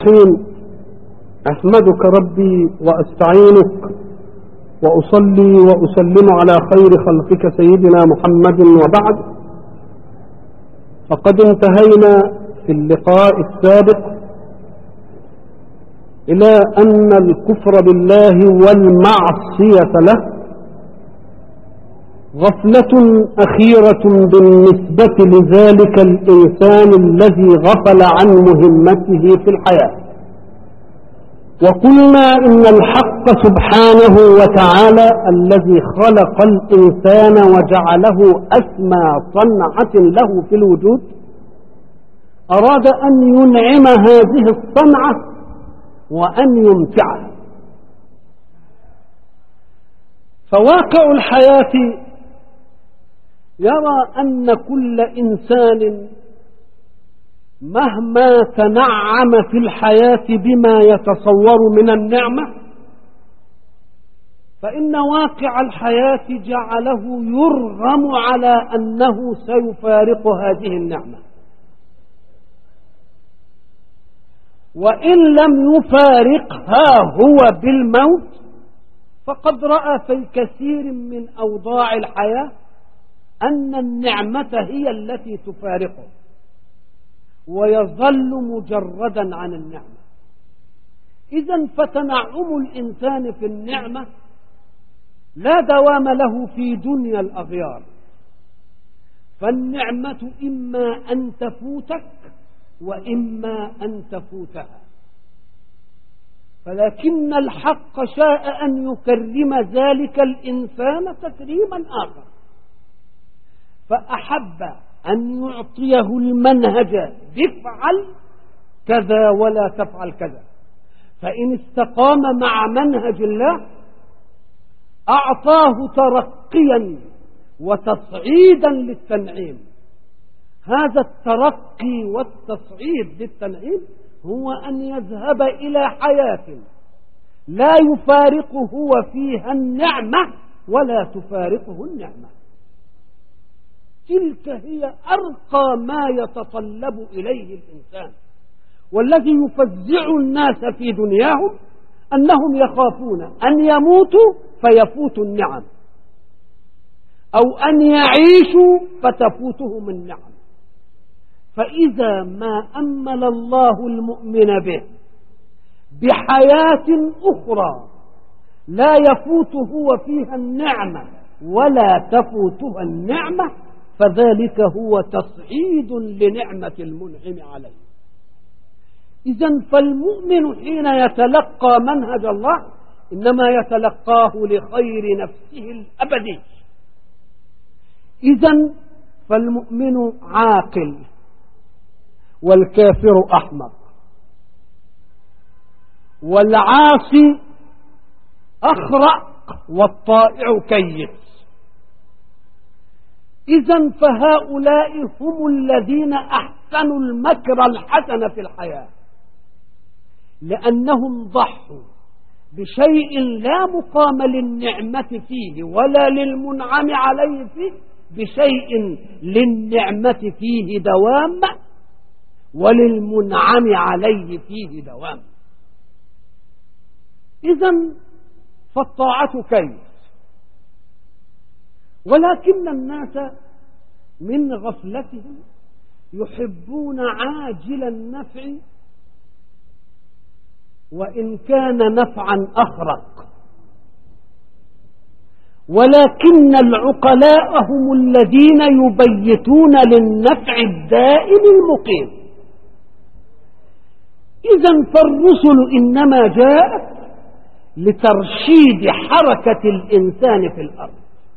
الرحيم. أحمدك ربي وأستعينك وأصلي وأسلم على خير خلقك سيدنا محمد، وبعد، فقد انتهينا في اللقاء السابق إلى أن الكفر بالله والمعصية له غفلة أخيرة بالنسبة لذلك الإنسان الذي غفل عن مهمته في الحياة. وقلنا إن الحق سبحانه وتعالى الذي خلق الإنسان وجعله أسمى صنعة له في الوجود أراد أن ينعم هذه الصنعة وأن يمتعه. فواقع الحياة يرى أن كل إنسان مهما تنعم في الحياة بما يتصور من النعمة، فإن واقع الحياة جعله يرغم على أنه سيفارق هذه النعمة، وإن لم يفارقها هو بالموت فقد رأى في كثير من أوضاع الحياة أن النعمة هي التي تفارقه ويظل مجردا عن النعمة. إذن فتنعم الإنسان في النعمة لا دوام له في دنيا الأغيار، فالنعمة إما أن تفوتك وإما أن تفوتها، فلكن الحق شاء أن يكرم ذلك الإنسان تكريما آخر، فأحب أن يعطيه المنهج افعل كذا ولا تفعل كذا، فإن استقام مع منهج الله أعطاه ترقيا وتصعيدا للتنعيم. هذا الترقي والتصعيد للتنعيم هو أن يذهب إلى حياة لا يفارقه فيها النعمة ولا تفارقه النعمة. تلك هي أرقى ما يتطلب إليه الإنسان، والذي يفزع الناس في دنياهم أنهم يخافون أن يموتوا فيفوت النعم، أو أن يعيشوا فتفوتهم النعم. فإذا ما أمل الله المؤمن به بحياة أخرى لا يفوت هو فيها النعمة ولا تفوتها النعمة، فذلك هو تصعيد لنعمة المنعم عليه. إذن فالمؤمن حين يتلقى منهج الله إنما يتلقاه لخير نفسه الأبدي. إذن فالمؤمن عاقل والكافر أحمق، والعاصي أخرق والطائع كيس. إذن فهؤلاء هم الذين أحسنوا المكر الحسن في الحياة، لأنهم ضحوا بشيء لا مقام للنعمة فيه ولا للمنعم عليه فيه، بشيء للنعمة فيه دوام وللمنعم عليه فيه دوام. إذن فالطاعة كيف، ولكن الناس من غفلتهم يحبون عاجل النفع وإن كان نفعا أخرق، ولكن العقلاء هم الذين يبيتون للنفع الدائم المقيم. إذن فالرسل إنما جاءت لترشيد حركة الإنسان في الأرض،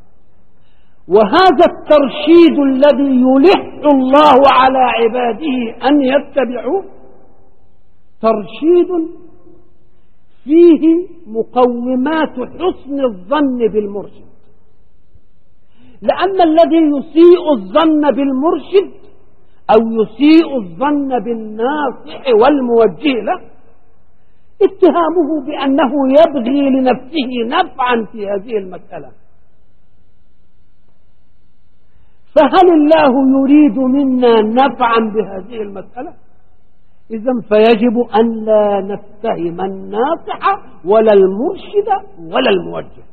وهذا الترشيد الذي يلح الله على عباده أن يتبعوه ترشيد فيه مقومات حسن الظن بالمرشد، لأن الذي يسيء الظن بالمرشد أو يسيء الظن بالناصح والموجه له اتهامه بأنه يبغي لنفسه نفعا في هذه المسألة. فهل الله يريد منا نفعا بهذه المسألة؟ إذن فيجب أن لا نتهم الناصح ولا المرشد ولا الموجه.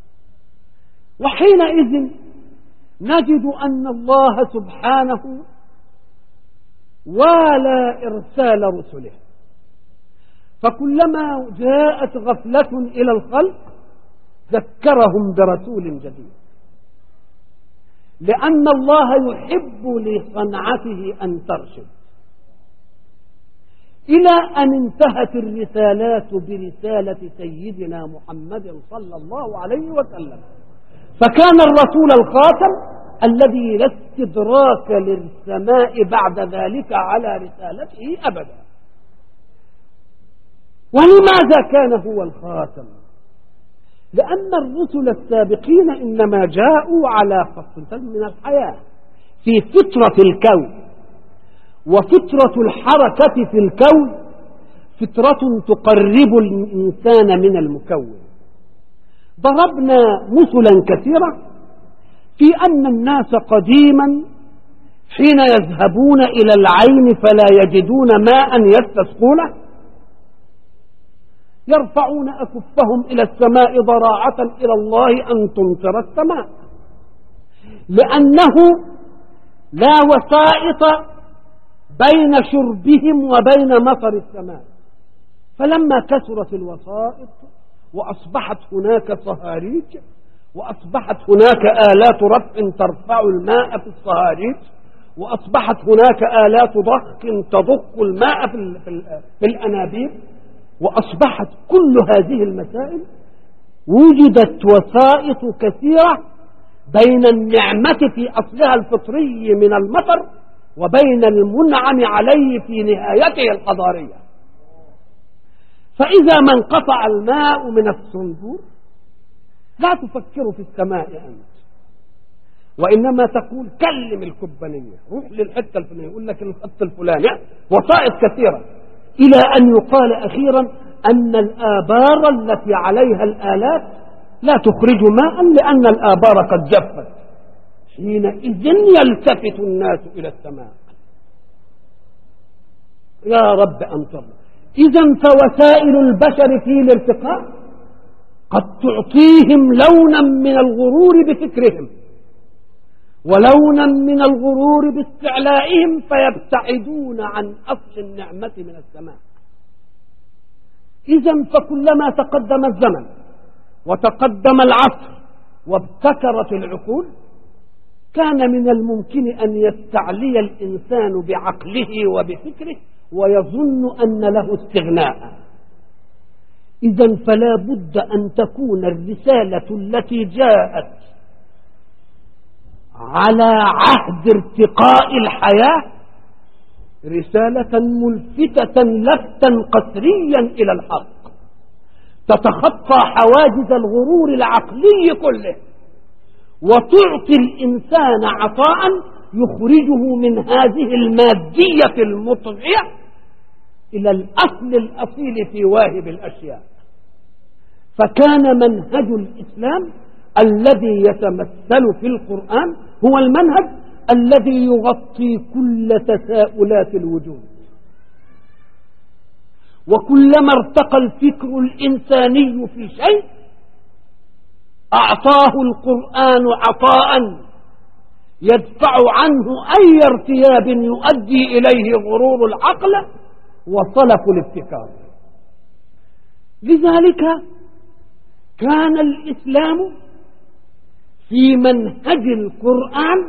وحينئذ نجد أن الله سبحانه والى إرسال رسله، فكلما جاءت غفلة إلى الخلق ذكرهم برسول جديد، لأن الله يحب لصنعته أن ترشد، إلى أن انتهت الرسالات برسالة سيدنا محمد صلى الله عليه وسلم، فكان الرسول الخاتم الذي لا استدراك للسماء بعد ذلك على رسالته أبدا. ولماذا كان هو الخاتم؟ لأن الرسل السابقين إنما جاءوا على فترة من الحياة في فترة الكون، وفترة الحركة في الكون فترة تقرب الإنسان من المكون. ضربنا مثلا كثيرا في أن الناس قديما حين يذهبون إلى العين فلا يجدون ماء يستسقونه يرفعون أكفهم إلى السماء ضراعة إلى الله أن تمطر السماء، لأنه لا وسائط بين شربهم وبين مطر السماء. فلما كثرت الوسائط وأصبحت هناك صهاريج وأصبحت هناك آلات رفع ترفع الماء في الصهاريج وأصبحت هناك آلات ضخ تضخ الماء في الأنابيب وأصبحت كل هذه المسائل وجدت وسائط كثيرة بين النعمة في أصلها الفطري من المطر وبين المنعم عليه في نهايته الحضارية. فإذا ما انقطع الماء من الصنبور لا تفكر في السماء أنت، وإنما تقول كلم الكبانية، روح للحتة الفلانية يقول لك الخط الفلاني، وسائط كثيرة، إلى أن يقال أخيرا أن الآبار التي عليها الآلات لا تخرج ماء لأن الآبار قد جفت. حينئذ يلتفت الناس إلى السماء، يا رب أنصرنا. إذن فوسائل البشر في الارتقاء قد تعطيهم لونا من الغرور بفكرهم ولونا من الغرور باستعلائهم فيبتعدون عن أصل النعمة من السماء. إذن فكلما تقدم الزمن وتقدم العصر وابتكرت العقول كان من الممكن أن يستعلي الإنسان بعقله وبفكره ويظن أن له استغناء. إذن فلا بد أن تكون الرسالة التي جاءت على عهد ارتقاء الحياة رسالة ملفتة لفتا قسريا إلى الحق تتخطى حواجز الغرور العقلي كله وتعطي الإنسان عطاء يخرجه من هذه المادية المطغية إلى الأصل الأصيل في واهب الأشياء. فكان منهج الإسلام الذي يتمثل في القرآن هو المنهج الذي يغطي كل تساؤلات الوجود. وكلما ارتقى الفكر الإنساني في شيء أعطاه القرآن عطاء يدفع عنه أي ارتياب يؤدي إليه غرور العقل وصلف الابتكار. لذلك كان الإسلام في منهج القرآن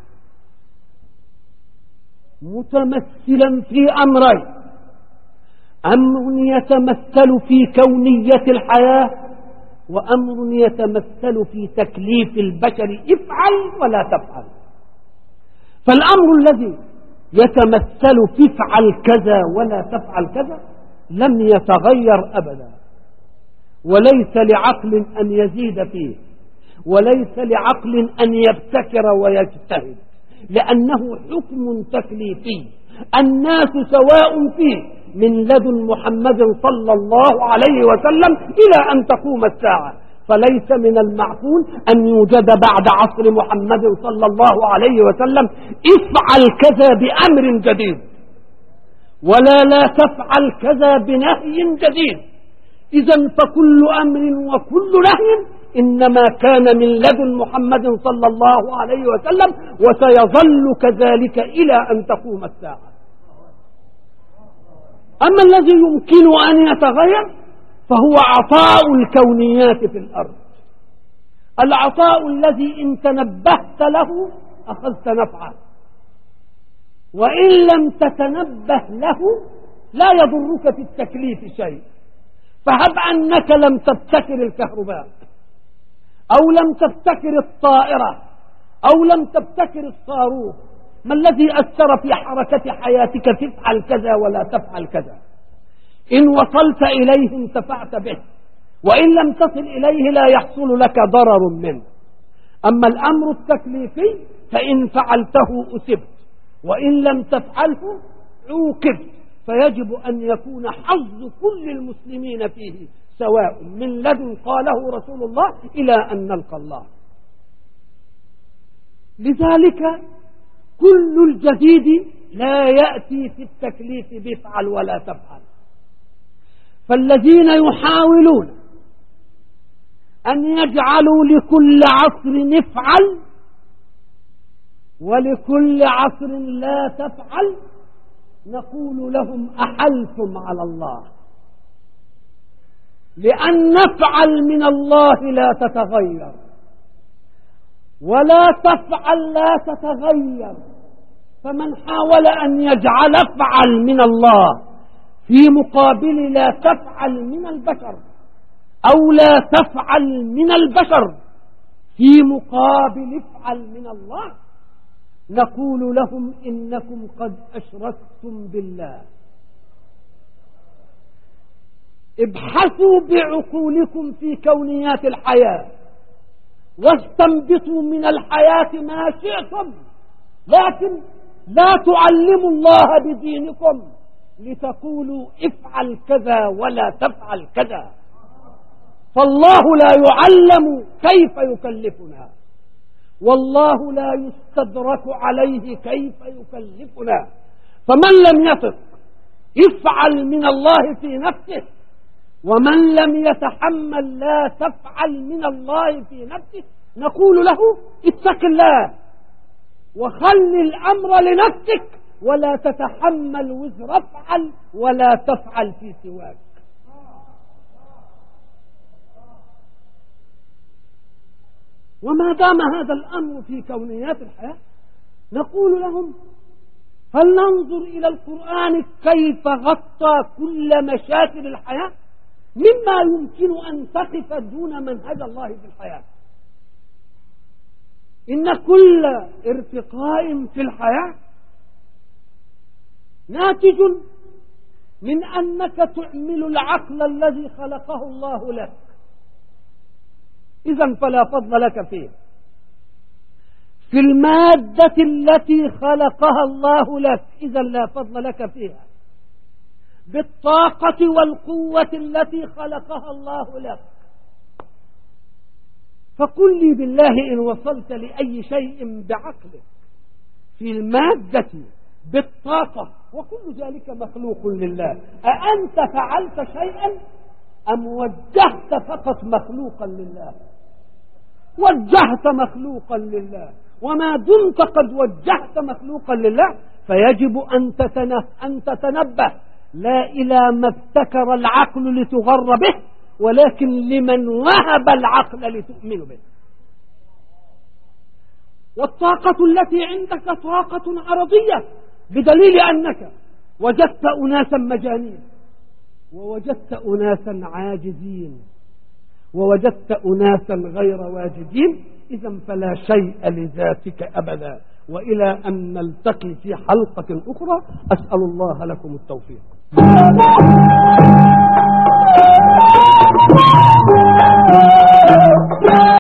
متمثلا في أمرين: أمر يتمثل في كونية الحياة، وأمر يتمثل في تكليف البشر افعل ولا تفعل. فالأمر الذي يتمثل في افعل كذا ولا تفعل كذا لم يتغير أبدا، وليس لعقل أن يزيد فيه، وليس لعقل أن يبتكر ويجتهد، لأنه حكم تكليفي الناس سواء فيه من لدن محمد صلى الله عليه وسلم إلى أن تقوم الساعة. فليس من المعقول أن يوجد بعد عصر محمد صلى الله عليه وسلم افعل كذا بأمر جديد، ولا لا تفعل كذا بنهي جديد. إذن فكل أمر وكل نهي إنما كان من لدن محمد صلى الله عليه وسلم، وسيظل كذلك إلى أن تقوم الساعة. أما الذي يمكن أن يتغير فهو عطاء الكونيات في الأرض، العطاء الذي إن تنبهت له أخذت نفعه، وإن لم تتنبه له لا يضرك في التكليف شيء. فهب أنك لم تبتكر الكهرباء أو لم تبتكر الطائرة أو لم تبتكر الصاروخ، ما الذي أثر في حركة حياتك تفعل كذا ولا تفعل كذا؟ إن وصلت إليه انتفعت به، وإن لم تصل إليه لا يحصل لك ضرر منه. أما الأمر التكليفي فإن فعلته أثبت، وإن لم تفعله عوقبت. فيجب أن يكون حظ كل المسلمين فيه سواء من لدن قاله رسول الله إلى أن نلقى الله. لذلك كل الجديد لا يأتي في التكليف بفعل ولا تفعل. فالذين يحاولون أن يجعلوا لكل عصر نفعل ولكل عصر لا تفعل، نقول لهم أحلتم على الله، لأن نفعل من الله لا تتغير، ولا تفعل لا تتغير. فمن حاول أن يجعل افعل من الله في مقابل لا تفعل من البشر، أو لا تفعل من البشر في مقابل افعل من الله، نقول لهم إنكم قد أشركتم بالله. ابحثوا بعقولكم في كونيات الحياة واستنبطوا من الحياة ما شئتم، لكن لا تعلموا الله بدينكم لتقولوا افعل كذا ولا تفعل كذا. فالله لا يعلم كيف يكلفنا، والله لا يستدرك عليه كيف يكلفنا. فمن لم يثق افعل من الله في نفسه، ومن لم يتحمل لا تفعل من الله في نفسه، نقول له اتق الله وخل الأمر لنفسك، ولا تتحمل وزر افعل ولا تفعل في سواك. وما دام هذا الأمر في كونيات الحياة، نقول لهم فلننظر إلى القرآن كيف غطى كل مشاكل الحياة مما يمكن أن تقف دون منهج الله في الحياة. إن كل ارتقاء في الحياة ناتج من أنك تعمل العقل الذي خلقه الله لك، إذن فلا فضل لك فيه. في المادة التي خلقها الله لك إذن لا فضل لك فيها. بالطاقة والقوة التي خلقها الله لك. فقل لي بالله إن وصلت لأي شيء بعقلك في المادة بالطاقة وكل ذلك مخلوق لله، أأنت فعلت شيئا أم وجهت فقط مخلوقا لله؟ وجهت مخلوقا لله، وما دمت قد وجهت مخلوقا لله فيجب أن تتنبه لا إلى ما ابتكر العقل لتغر به، ولكن لمن وهب العقل لتؤمن به. والطاقة التي عندك طاقة عرضية، بدليل أنك وجدت أناسا مجانين، ووجدت أناسا عاجزين، ووجدت أناسا غير واجدين. إذن فلا شيء لذاتك أبدا. وإلى أن نلتقي في حلقة أخرى، أسأل الله لكم التوفيق.